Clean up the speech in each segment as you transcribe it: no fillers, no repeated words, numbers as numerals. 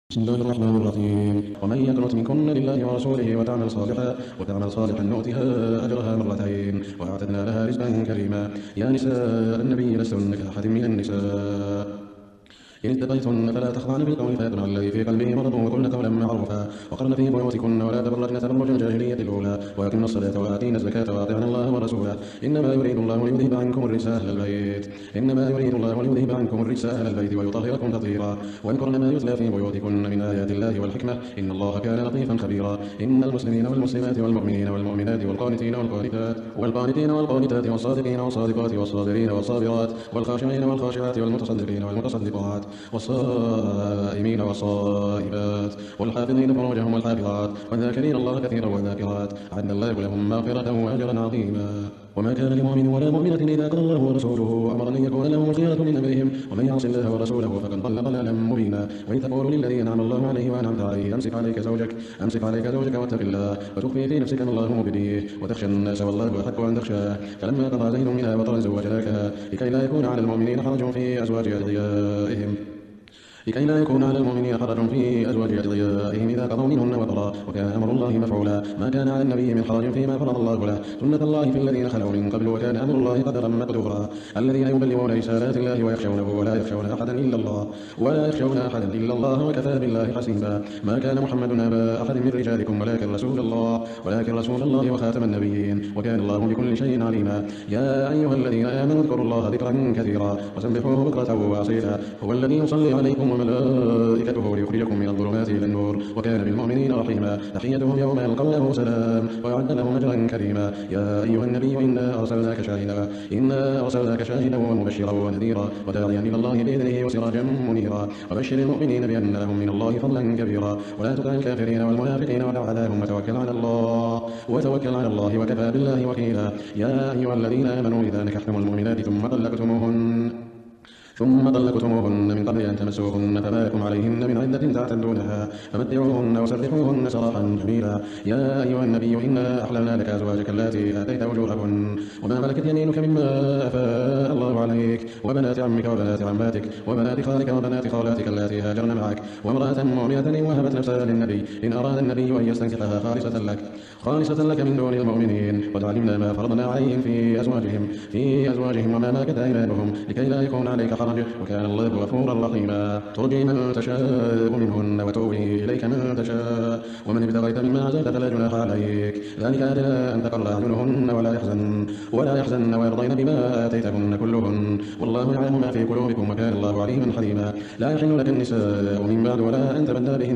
بسم الله الرحمن الرحيم. ومن يقنت منكن لله ورسوله وتعمل صالحا نؤتها أجرها مرتين وأعتدنا لها رزقا كريما. يا نساء النبي لستن كأحد من النساء إن اتقيتن فلا تخضعن بالقول فيطمع الذي في قلبه مرض وقلن قولا معروفا وقرن في بيوتكن ولا تبرجن تبرج الجاهلية الأولى وأقمن الصلاة وآتينا الزكاة وأطعنا الله ورسوله إنما يريد الله ليذهب عنكم الرجس أهل البيت ويطهركم تطهيرا واذكرن ما يتلى في بيوتكن من آيات الله والحكمة إن الله كان لطيفا خبيرا. إن المسلمين والمسلمات والمؤمنين والمؤمنات والقانتين والقانتات والصادقين والصادقات والصابرين والصابرات والخاشعين والخاشعات والمتصدقين والمتصدقات والصائمين والصائبات والحافظين فروجهم والحافظات والذاكرين الله كثيرا والذاكرات أعد الله لهم مغفرة وأجرا عظيما. وما كان لمؤمن ولا مؤمنة إذا قضى الله ورسوله أمرا أن يكون لهم خيرة من أمرهم ومن يعص الله ورسوله فقد ضل ضلالا مبينا. وإذ تقول للذي أنعم الله عليه وأنعمت عليه أمسك عليك زوجك واتق الله وتخفي في نفسك ما الله مبديه وتخشى الناس والله أحق أن تخشاه فلما قضى زيد منها وطرا زوجناكها لكي لا يكون على المؤمنين حرج في أزواج أدعيائهم إذا قضوا منهن وطرا وكان أمر الله مفعولا. ما كان على النبي من حرج فيما فرض الله له سنة الله في الذين خلوا من قبل وكان أمر الله قدرا مقدورا. الذين يبلغون رسالات الله ويخشونه ولا يخشون أحدا إلا الله وكفى بالله حسيبا. ما كان محمد أبا أحد من رجالكم ولكن رسول الله وخاتم النبيين وكان الله بكل شيء عليما. يا أيها الذين آمنوا اذكروا الله ذكرا كثيرا وسبحوه بكرة وأصيلا هو الذي يصلي عليكم وملائكته ليخرجكم من الظلمات إلى النور وكان بالمؤمنين رحيما. تحيتهم يوم يلقونه سلام وأعد لهم أجرا كريما. يا أيها النبي إنا أرسلناك شاهدا ومبشرا ونذيرا وداعيا إلى الله بإذنه وسراجا منيرا وبشر المؤمنين بأن لهم من الله فضلا كبيرا ولا تطع الكافرين والمنافقين ودع أذاهم وتوكل على الله وكفى بالله وكيلا. يا أيها الذين آمنوا إذا نكحتم المؤمنات ثم طلقتموهن من قبل أن تمسوهن فما لكم عليهن من عدة تعتدونها فمتعوهن وسرحوهن سراحا جميلا. يا أيها النبي إنا أحللنا لك أزواجك اللاتي آتيت أجورهن وما ملكت يمينك مما أفاء الله عليك وبنات عمك وبنات عماتك وبنات خالك وبنات خالاتك اللاتي هاجرن معك وامرأة مؤمنة إن وهبت نفسها للنبي إن أراد النبي أن يستنكحها خالصة لك من دون المؤمنين قد علمنا ما فرضنا عليهم في أزواجهم وما ملكت أيمانهم لكي لا يكون عليك حرج وكان الله غفورا رحيما. ترجي من تشاء منهن وتؤوي إليك من تشاء ومن ابتغيت مما عزلت فلا جناح عليك ذلك أدنى أن تقر أعينهن ولا يحزن ويرضين بما آتيتهن كلهن والله يعلم ما في قلوبكم وكان الله عليما حليما. لا يحل لك النساء من بعد ولا أن تبدل بهن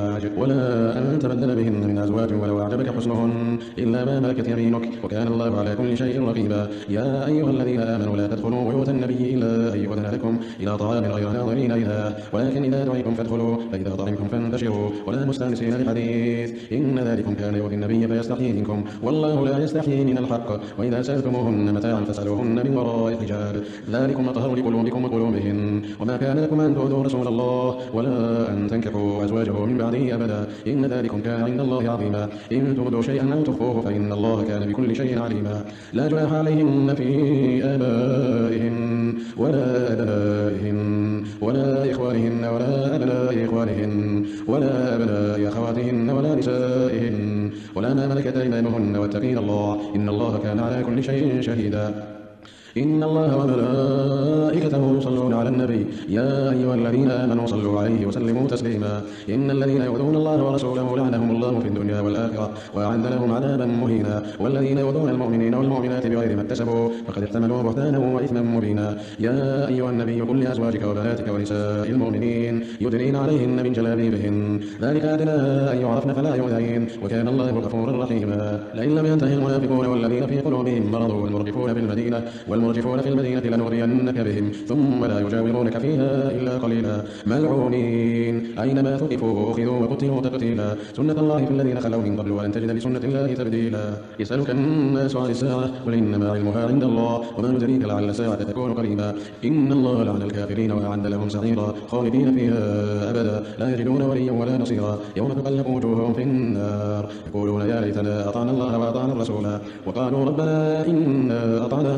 من أزواج ولو أعجبك حسنهن إلا ما ملكت يمينك وكان الله على كل شيء رقيبا. يا أيها الذين آمنوا لا تدخلوا بيوت النبي إلا أن يؤذن لكم إلى طعام غير ناظرين إليها ولكن إذا دعيتم فادخلوا فإذا طعمتم فانتشروا ولا مستأنسين لحديث إن ذلكم كان يؤذي النبي فيستحيي منكم والله لا يستحيي من الحق وإذا سألتموهن متاعا فاسألوهن من وراء حجاب ذلكم أطهر لقلوبكم وقلوبهن. وما كان لكم أن تؤذوا رسول الله ولا أن تنكحوا أزواجه من بعده أبدا إن ذلكم كان عند الله عظيما. إن تبدوا شيئا أو تخفوه فإن الله كان بكل شيء عليما. لا جناح عليهن في آبائهن ولا أبنائهن ولا إخوانهن ولا أبناء إخوانهن ولا أبناء أخواتهن ولا نسائهن ولا ما ملكت أيمانهن واتقين الله إن الله كان على كل شيء شهيدا. إن الله وملائكته يصلون على النبي يا أيها الذين آمنوا صلوا عليه وسلموا تسليما. إن الذين يؤذون الله ورسوله لعنهم الله في الدنيا والآخرة وأعد لهم عذابا مهينا. والذين يؤذون المؤمنين والمؤمنات بغير ما اكتسبوا فقد احتملوا بهتانا وإثما مبينا. يا أيها النبي قل لأزواجك وبناتك ونساء المؤمنين يدنين عليهن من جلابيبهن ذلك أدنى أن يعرفن فلا يؤذين وكان الله غفورا رحيما. لئن لم ينتهي المنافقون والذين في قلوبهم مرض والمرجفون في المدينة لنغرينك بهم ثم لا يجاورونك فيها إلا قليلا ملعونين أينما ثقفوا أخذوا وقتلوا تقتيلا. سنة الله في الذين خلوا من قبل ولن تجد لسنة الله تبديلا. يسألك الناس عن الساعة قل إنما علمها عند الله وما يدريك لعل الساعة تكون قريبا. إن الله لعن الكافرين وأعد لهم سعيرا خالدين فيها أبدا لا يجدون وليا ولا نصيرا. يوم تقلب وجوههم في النار يقولون يا ليتنا أطعنا الله وأطعنا الرسول وقالوا ربنا إنا أطعنا سادتنا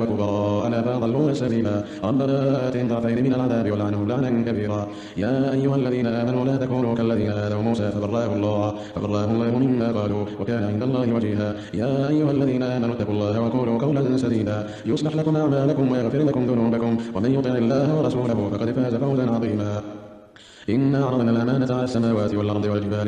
وكبراءنا فأضلونا سبيلا ربنا آتهم ضعفين من العذاب ولعنهم لعنا كبيرا يا أيها الذين آمنوا لا تكونوا كالذين آذوا موسى فبرأه الله مما قالوا وكان عند الله وجيها يا أيها الذين آمنوا اتقوا الله وقولوا قولا سديدا يصلح لكم أعمالكم ويغفر لكم ذنوبكم ومن يطع الله ورسوله فقد فاز فوزا عظيما إنا عرضنا الأمانة على السماوات والأرض والجبال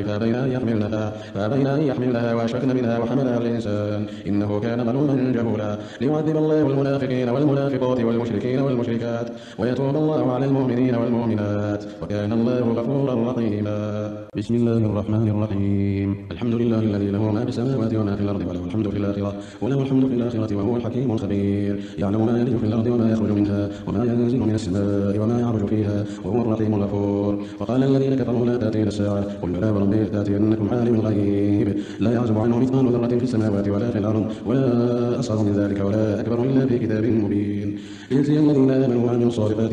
فأبين أن يحملنها وأشفقن منها وحملها الإنسان إنه كان ظلوما جهولا ليعذب الله المنافقين والمنافقات والمشركين والمشركات ويتوب الله على المؤمنين والمؤمنات وكان الله غفورا رحيما بسم الله الرحمن الرحيم الحمد لله الذي له ما في السماوات وما في الأرض وله الحمد في الآخرة وهو الحكيم الخبير يعلم ما يلج في الأرض وما يخرج منها وما ينزل من السماء وما يعرج فيها وهو الرحيم الغفور وقال الذين كفروا لا تأتينا الساعة قل بلى وربي لتأتينكم عالم الغيب لا يعزب عنه مثقال ذرة في السماوات ولا في الأرض ولا أصغر من ذلك ولا أكبر إلا في كتاب مبين ليجزي الذين آمنوا وعملوا الصالحات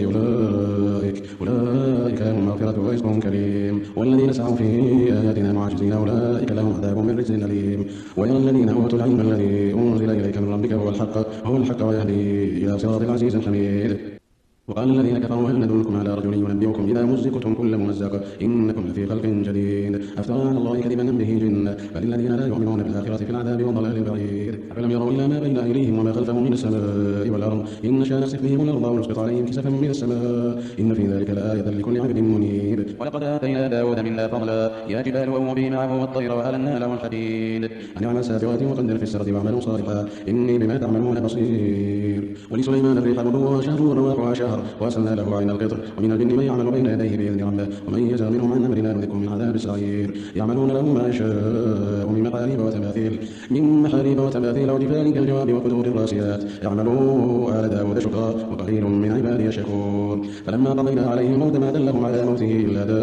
أولئك لهم مغفرة ورزق كريم والذين سعوا في آياتنا معجزين أولئك لهم عذاب من رجز أليم ويرى الذين أوتوا العلم الذي أنزل إليك من ربك هو الحق ويهدي إلى صراط العزيز الحميد وقال الذين كفروا هل ندلكم على رجل ينبئكم إذا مزقتم كل ممزق إنكم لفي خلق جديد أفترى على الله كذبا أم به جنة بل الذين لا يؤمنون بالآخرة في العذاب والضلال البعيد أفلم يروا إلى ما بين أيديهم وما خلفهم من السماء والأرض إن نشأ نخسف بهم الأرض أو نسقط عليهم كسفا من السماء إن في ذلك لآية لكل عبد منيب ولقد آتينا داود منا فضلا يا جبال أوبي معه والطير وألنا له الحديد أن اعمل سابغات وقدر في السرد واعملوا صالحا إني بما تعملون بصير ولسليمان الريح غدوها شهر ورواحها شهر وأرسلنا له عين القطر ومن الجن من يعمل بين يديه بإذن ربه ومن يزغ منهم عن أمرنا نذقه من عذاب السعير يعملون له ما يشاء من محاريب وتماثيل وجفان كالجواب وقدور الراسيات يعملوا آل داود شكرا وقليل من عبادي الشكور فلما قضينا عليه الموت ما دلهم على موته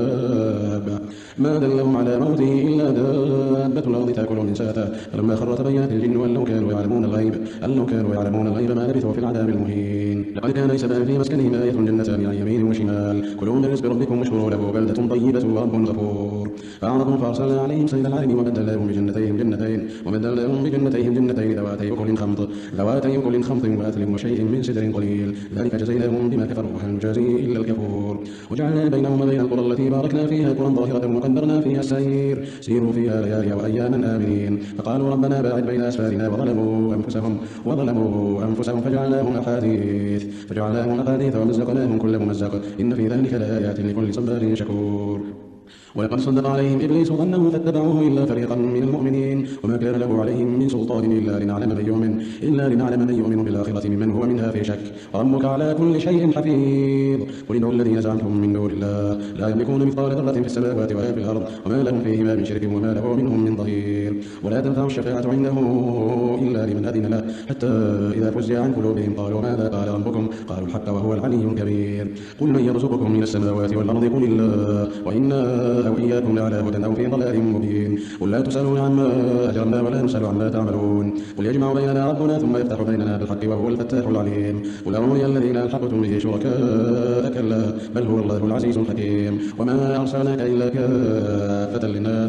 إلا دابة الأرض تأكل من ساتا فلما خر تبينت الجن أن لو كانوا يعلمون الغيب ما لبثوا في العذاب المهين لقد كان لسبأ في مسكنهم آية جنتان عن يمين وشمال كلوا من رزق ربكم واشكروا له بلدة طيبة ورب غفور فأعرضوا فأرسلنا عليهم سيل العلم وبدلناهم بجنتيهم جنتين ذواتي أكل خمط وأثل وشيء من سدر قليل ذلك جزيناهم بما كفروا وهل نجازي إلا الكفور وجعلنا بينهم وبين القرى التي باركنا فيها قرى ظاهرة وقدرنا فيها السير سيروا فيها ليالي وأياما آمنين فقالوا ربنا باعد بين أسفارنا وظلموا أنفسهم فجعلناهم أحاديث ومزقناهم كل ممزق إن في ذلك لآيات لكل صبار شكور ولقد صدق عليهم إبليس ظنه فاتبعوه إلا فريقا من المؤمنين وما كان له عليهم من سلطان إلا لنعلم من يؤمن بالآخرة ممن هو منها في شك ربك على كل شيء حفيظ قل ادعوا الذين زعمتم من دون الله لا يملكون مثقال ذرة في السماوات ولا في الأرض وما لهم فيهما من شرك وما له منهم من ظهير ولا تنفع الشفاعة عنده إلا لمن أذن له حتى إذا فزع عن قلوبهم قالوا ماذا قال ربكم قالوا الحق وهو العلي الكبير قل من يرزقكم من السماوات والأرض قل الله وإنا أو إياكم لعلى هدى أو في ضلال مبين قل لا تسألون عما أجرنا ولا نسأل عما تعملون قل يجمع بيننا ربنا ثم يفتح بيننا بالحق وهو الفتاح العليم قل أروني الذين ألحقتم به شركاء كلا بل هو الله العزيز الحكيم وما أرسلناك إلا كافة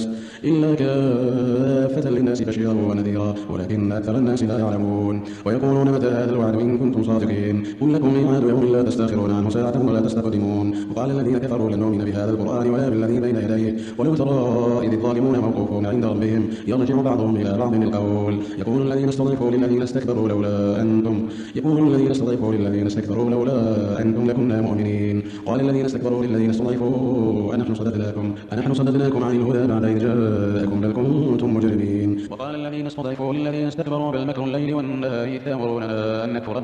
للناس بشيرا ونذيرا ولكن أكثر الناس لا يعلمون ويقولون متى هذا الوعد إن كنتم صادقين قل لكم ميعاد يوم لا تستأخرون عنه ساعة ولا تستقدمون وقال الذين كفروا لن نؤمن بهذا القرآن ولا بالذي بين يديه ولو ترى إذ الظالمون موقوفون عند ربهم يرجع بعضهم إلى بعض القول يقول الذين استضعفوا للذين استكبروا لولا أنتم لكنا مؤمنين قال الذين استكبروا للذين استضعفوا أنحن صددناكم عن الهدى بعد إذ جاءكم بل كنتم مجرمين وقال الذين استضعفوا للذين استكبروا بل مكر الليل والنهار إذ تأمروننا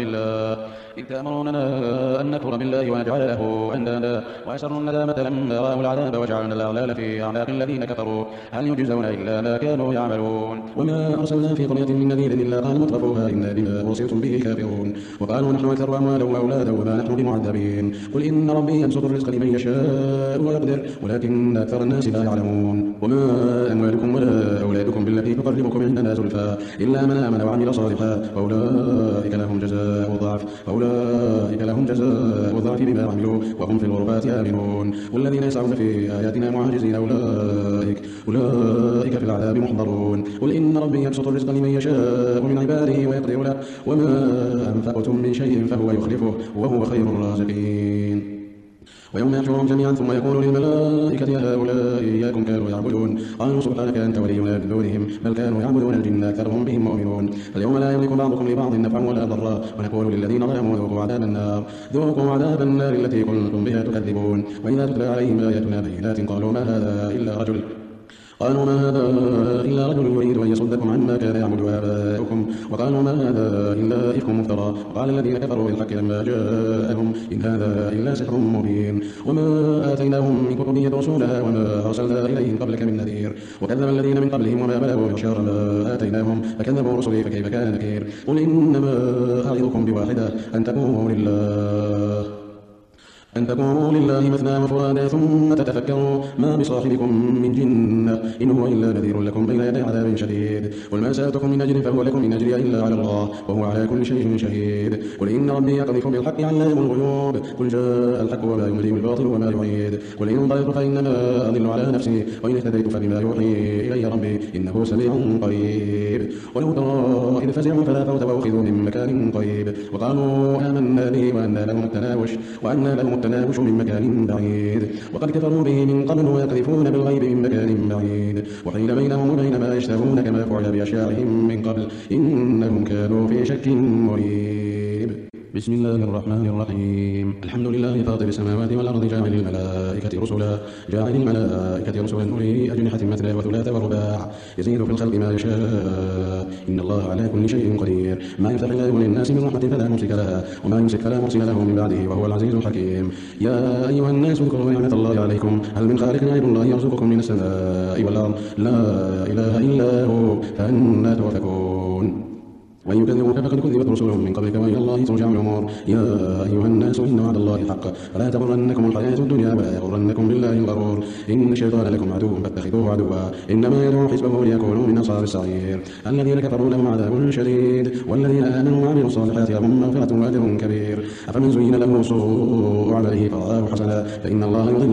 أن نكفر بالله ونجعل له أندادا وأسروا الندامة لما رأوا العذاب وجعلنا الأغلال في أعناق الذين كفروا هل يجزون إلا ما كانوا يعملون وما أرسلنا في قرية من نذير إلا قال مترفوها إنا بما أرسلتم به كافرون وقالوا نحن أكثر أموالا وأولادا وما نحن بمعذبين قل إن ربي يبسط الرزق لمن يشاء ويقدر ولكن أكثر الناس لا يعلمون وما أموالكم ولا أولادكم بالتي تقربكم عندنا زلفى إلا من آمن وعمل صالحا فأولئك لهم جزاء الضعف بما عملوا وهم في الغرفات آمنون والذين يسعون في آياتنا معاجزين أولئك في العذاب محضرون. قل إن ربي يبسط الرزق لمن يشاء من عباده ويقدر له وما أنفقتم من شيء فهو يخلفه وهو خير الرازقين. ويوم يحشرهم جميعا ثم يقول للملائكة هؤلاء إياكم كانوا يعبدون قالوا سبحانك أنت ولينا من دونهم بل كانوا يعبدون الجن أكثرهم بهم مؤمنون. فاليوم لا يملك بعضكم لبعض نفعا ولا ضرا ونقول للذين ظلموا ذوقوا عذاب النار التي كنتم بها تكذبون. وإذا تتلى عليهم آياتنا بينات قالوا ما هذا إلا رجل يريد أن يصدكم عما كان يعبد آباؤكم وقالوا ما هذا إلا إفك مفترى. وقال الذين كفروا بالحق لما جاءهم إن هذا إلا سحر مبين. وما آتيناهم من كتب يدرسونها وما أرسلنا إليهم قبلك من نذير وكذب الذين من قبلهم وما بلغوا معشار ما آتيناهم فكذبوا رسلي فكيف كان نكير. قل إنما أعظكم بواحدة أن تقوموا لله مثنى وفرادا ثم تتفكروا ما بصاحبكم من جنة إن هو إلا نذير لكم بين يدي عذاب شديد. قل ما سألتكم من أجر فهو لكم إن أجري إلا على الله وهو على كل شيء شهيد. قل إن ربي يقذف بالحق علام الغيوب قل جاء الحق وما يملي الباطل وما يعيد. قل إن ضللت فإنما أضل على نفسي وإن اهتديت فبما يوحي إلي ربي إنه سميع قريب. ولو ترى إذ فزعوا فلا فوت وأخذوا من مكان قريب وقالوا آمنا به وأنى لهم التناوش من مكان بعيد وقد كفروا به من قبل ويقذفون بالغيب من مكان بعيد وحيل بينهم وبين ما يشتهون كما فعل بأشياعهم من قبل إنهم كانوا في شك مريب. بسم الله الرحمن الرحيم. الحمد لله فاطر السماوات والأرض جاعل الملائكة رسلا أولي أجنحة مثنى وثلاث ورباع يزيد في الخلق ما يشاء إن الله على كل شيء قدير. ما يفتح الله للناس من رحمة فلا ممسك لها وما يمسك فلا مرسل له من بعده وهو العزيز الحكيم. يا أيها الناس اذكروا نعمة الله عليكم هل من خالق غير الله يرزقكم من السماء والأرض لا إله إلا هو فأنى تؤفكون. وإن يكذبوك فقد كذبت رسل من قبلك وإلى الله ترجع الأمور. يا أيها الناس إن وعد الله حق فلا تغرنكم الحياة الدنيا ولا يغرنكم بالله الغرور. إن الشيطان لكم عدو فاتخذوه عدوا إنما يدعو حزبه ليكونوا من أصحاب السعير. الذين كفروا لهم عذاب شديد والذين آمنوا وعملوا الصالحات لهم مغفرة وأجر كبير. أفمن زين له سوء عمله فرآه حسنا فإن الله يضل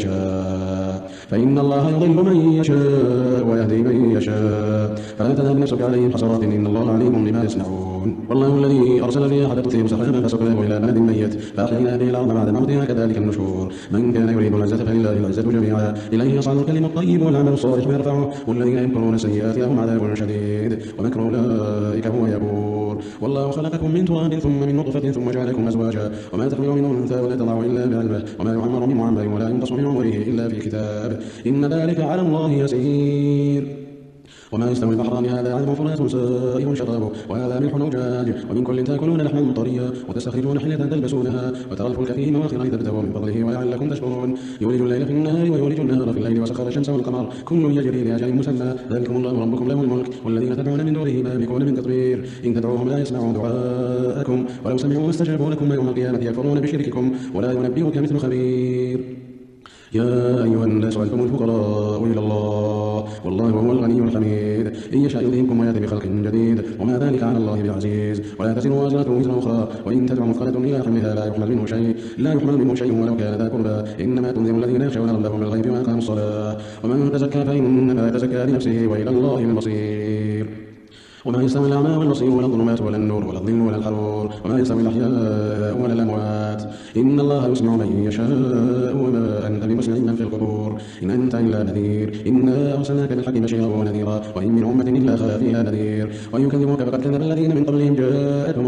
من يشاء ويهدي من يشاء فلا تذهب نفسك عليهم حسرات إن الله عليم بما يصنعون. والله الذي أرسل الرياح فتثير سحابا فسقناه إلى بلد ميت فأحيينا به الأرض بعد موتها كذلك النشور. من كان يريد العزة فلله العزة جميعا إليه يصعد الكلم الطيب والعمل الصالح يرفعه والذين يمكرون السيئات لهم عذاب شديد ومكر أولئك هو يبور. والله خلقكم من تراب ثم من نطفة ثم جعلكم أزواجا وما تحمل من أنثى ولا تضع إلا بعلمه وما يعمر من معمر ولا ينقص من عمره إلا في كتاب إن ذلك على الله يسير. وما يستوي البحران هذا عذب فرات سائغ شرابه وهذا ملح أجاج ومن كل تأكلون لحما طريا وتستخرجون حلية تلبسونها وترى الفلك فيه مواخر لتبتغوا من فضله ولعلكم تشكرون. يولج الليل في النهار ويولج النهار في الليل وسخر الشمس والقمر كل يجري لأجل مسمى ذلكم الله ربكم له الملك والذين تدعون من دونه ما يملكون من تطوير إن تدعوهم لا يسمعوا دعاءكم ولو سمعوا ما استجابوا لكم يوم القيامة يكفرون بشرككم ولا ينبئك مثل خبير. يا أيها الناس أنتم الفقراء إلى الله والله هو الغني الحميد إن يشاء يذهبكم ويأتي بخلق جديد وما ذلك على الله بعزيز. ولا تزر وازرة وزر أخرى وإن تدع مثقلة إلى حملها لا يحمل منه شيء ولو كان ذا قربى إنما تنذر الذين يخشون ربهم بالغيب وأقاموا الصلاة ومن تزكى فإنما يتزكى لنفسه وإلى الله المصير. وما يستوي الأعمى والبصير ولا الظلمات ولا النور ولا الظل ولا الحرور وما يستوي الأحياء ولا الأموات إن الله يسمع من يشاء وما أنت بمسمع من في القبور إن أنت إلا نذير إنا أرسلناك بالحق بشيرا ونذيرا وإن من أمة إلا خلا فيها نذير. وإن يكذبوك فقد كذب الذين من قبلهم جاءتهم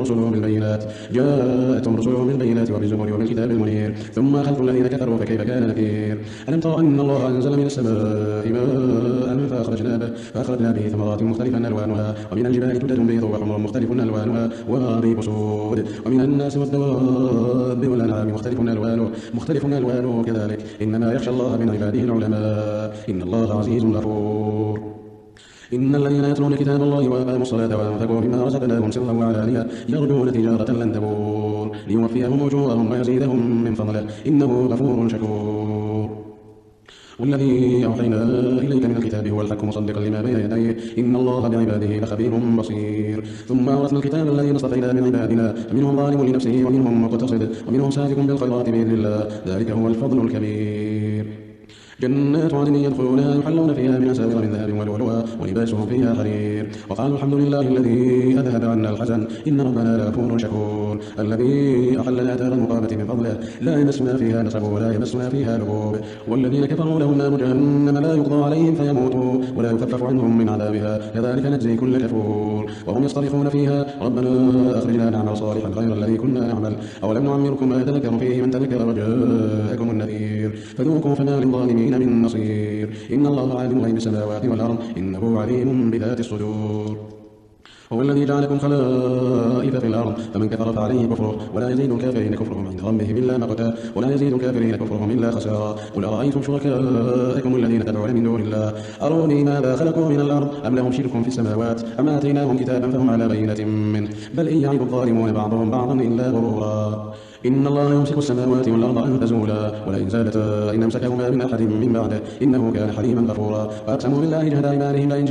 رسلهم بالبينات وبالزبر وبالكتاب المنير ثم أخذت الذين كفروا فكيف كان نكير. ألم تر أن الله أنزل من السماء ماء فأخرجنا به ثمرات مختلفا ألوانها ومن الجبال جدد بيض وحمر مختلف ألوانها وغريب سود ومن الناس والدواب والأنعام مختلف ألوانه كذلك إنما يخشى الله من عباده العلماء إن الله عزيز غفور. إن الذين يتلون كتاب الله وأقاموا الصلاة وأنفقوا مما رزقناهم سرا وعلانية يرجون تجارة لن تبور ليوفيهم أجورهم ويزيدهم من فضله إنه غفور شكور. والذي أوحينا إليك من الكتاب هو الحق مصدقا لما بين يديه إن الله بعباده لخبير بصير. ثم أورثنا الكتاب الذين اصطفينا من عبادنا فمنهم ظالم لنفسه ومنهم مقتصد ومنهم سابق بالخيرات بإذن الله ذلك هو الفضل الكبير. جنات عدن يدخلونها يحلون فيها من أساور من ذهب ولؤلؤا ولباسهم فيها حرير وقالوا الحمد لله الذي أذهب عنا الحزن إن ربنا لغفور شكور الذي أحلنا دار المقامة من فضله لا يمسنا فيها نصب ولا يمسنا فيها لغوب والذين كفروا لهم نار جهنم لا يقضى عليهم فيموتوا ولا يخفف عنهم من عذابها كذلك نجزي كل كفور وهم يصطرخون فيها ربنا أخرجنا نعمل صالحا غير الذي كنا نعمل أولم نعمركم ما يتذكر فيه من تذكر وجاءكم النذير فذوقوا فما للظالمين من نصير إن الله عالم غيب السماوات والأرض إنه عليم بذات الصدور هو الذي جعلكم خلائف في الأرض فمن كفر فعليه كفره ولا يزيد الكافرين كفرهم عند ربهم إلا مقتا ولا يزيد الكافرين كفرهم إلا خسارا قل أرأيتم شركاءكم الذين تدعون من دون الله أروني ماذا خلقوا من الأرض أم لهم شرك في السماوات أم آتيناهم كتابا فهم على بينة منه بل إن يعد الظالمون بعضهم بعضا إلا غرورا إن الله يمسك السماوات والأرض أن تزولا ولئن زالتا إن أمسكهما من أحد من بعده إنه كان حليما غفورا وأقسموا بالله جهد أيمانهم لئن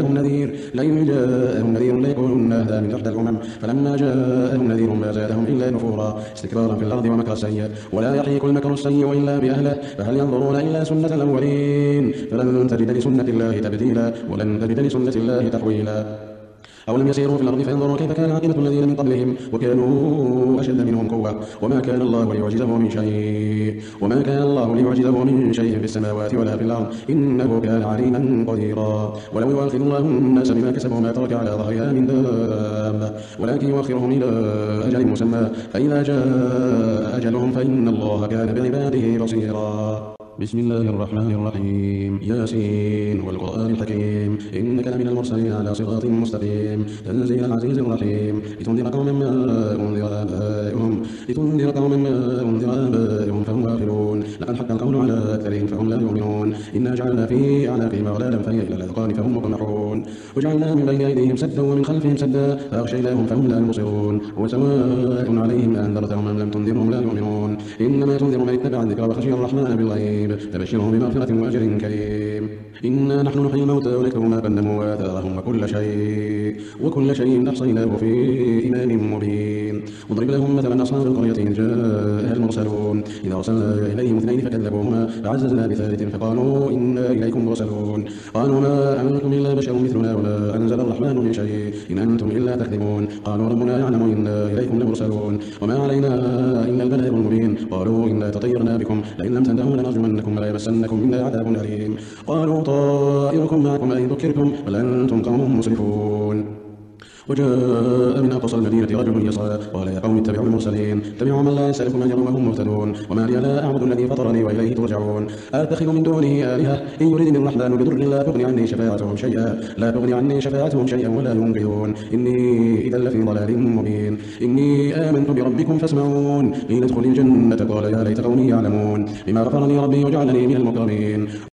جاءهم نذير ليكونن أهدى من إحدى الأمم فلما جاءهم نذير ما زادهم إلا نفورا استكبارا في الأرض ومكر السيء ولا يحيق المكر السيء إلا بأهله فهل ينظرون إلا سنة الأولين فلن تجد لسنة الله تبديلا ولن تجد لسنة الله تحويلا أولم يسيروا في الأرض فينظروا كيف كان عاقبة الذين من قبلهم وكانوا أشد منهم قوة وما كان الله ليعجزه من شيء في السماوات ولا في الأرض إنه كان عليما قديرا ولو يؤاخذ الله الناس بما كسبوا ما ترك على ظهرها من دابة ولكن يؤخرهم إلى أجل مسمى فإذا جاء أجلهم فإن الله كان بعباده بصيرا بسم الله الرحمن الرحيم ياسين والقرآن الحكيم إنك لمن المرسلين على صراط مستقيم تنزيل العزيز الرحيم لتنذر قوما ما أنذر آبائهم فهم غافلون لقد حق القول على أكثرهم فهم لا يؤمنون إنا جعلنا في أعناقهم أغلالا فهي إلى الأذقان فهم مقمحون وجعلنا من بين أيديهم سدا ومن خلفهم سدا فأغشيناهم فهم لا يبصرون وسواء عليهم أنذرتهم أم لم تنذرهم لا يؤمنون إنما تنذر من اتبع الذكر وخشي الرحمن بالغيب فبشرهم بمغفرة وأجر كريم إنا نحن نحيي الموتى ونكتب ما قدموا وآثارهم وكل شيء أحصيناه في إمام مبين واضرب لهم مثلا أصحاب القرية إذ جاءها المرسلون إذا أرسلنا إليهم اثنين فكذبوهما فعززنا بثالث فقالوا إنا إليكم مرسلون قالوا ما أنتم إلا بشر مثلنا وما أنزل الرحمن من شيء إن أنتم إلا تكذبون قالوا ربنا يعلم إنا إليكم لمرسلون وما علينا إلا البلاغ المبين قالوا إنا تطيرنا بكم لئن لم تنتهوا لنرجمنكم ولا يمسنكم منا عذاب أليم قالوا طائركم معكم أئن ذكرتم بل أنتم قوم مسرفون وجاء من أقصى المدينة رجل يسعى قال يا قوم اتبعوا المرسلين اتبعوا من لا يسألكم أجرا وهم مهتدون وما لي لا أعبد الذي فطرني وإليه ترجعون أتخذ من دونه آلهة إن يردني الرحمن بضر لا تغني عني شفاعتهم شيئا ولا ينقذون إني إذا لفي ضلال مبين إني آمنت بربكم فاسمعون قيل ادخل الجنة قال يا ليت قومي يعلمون بما غفر لي ربي وجعلني من المكرمين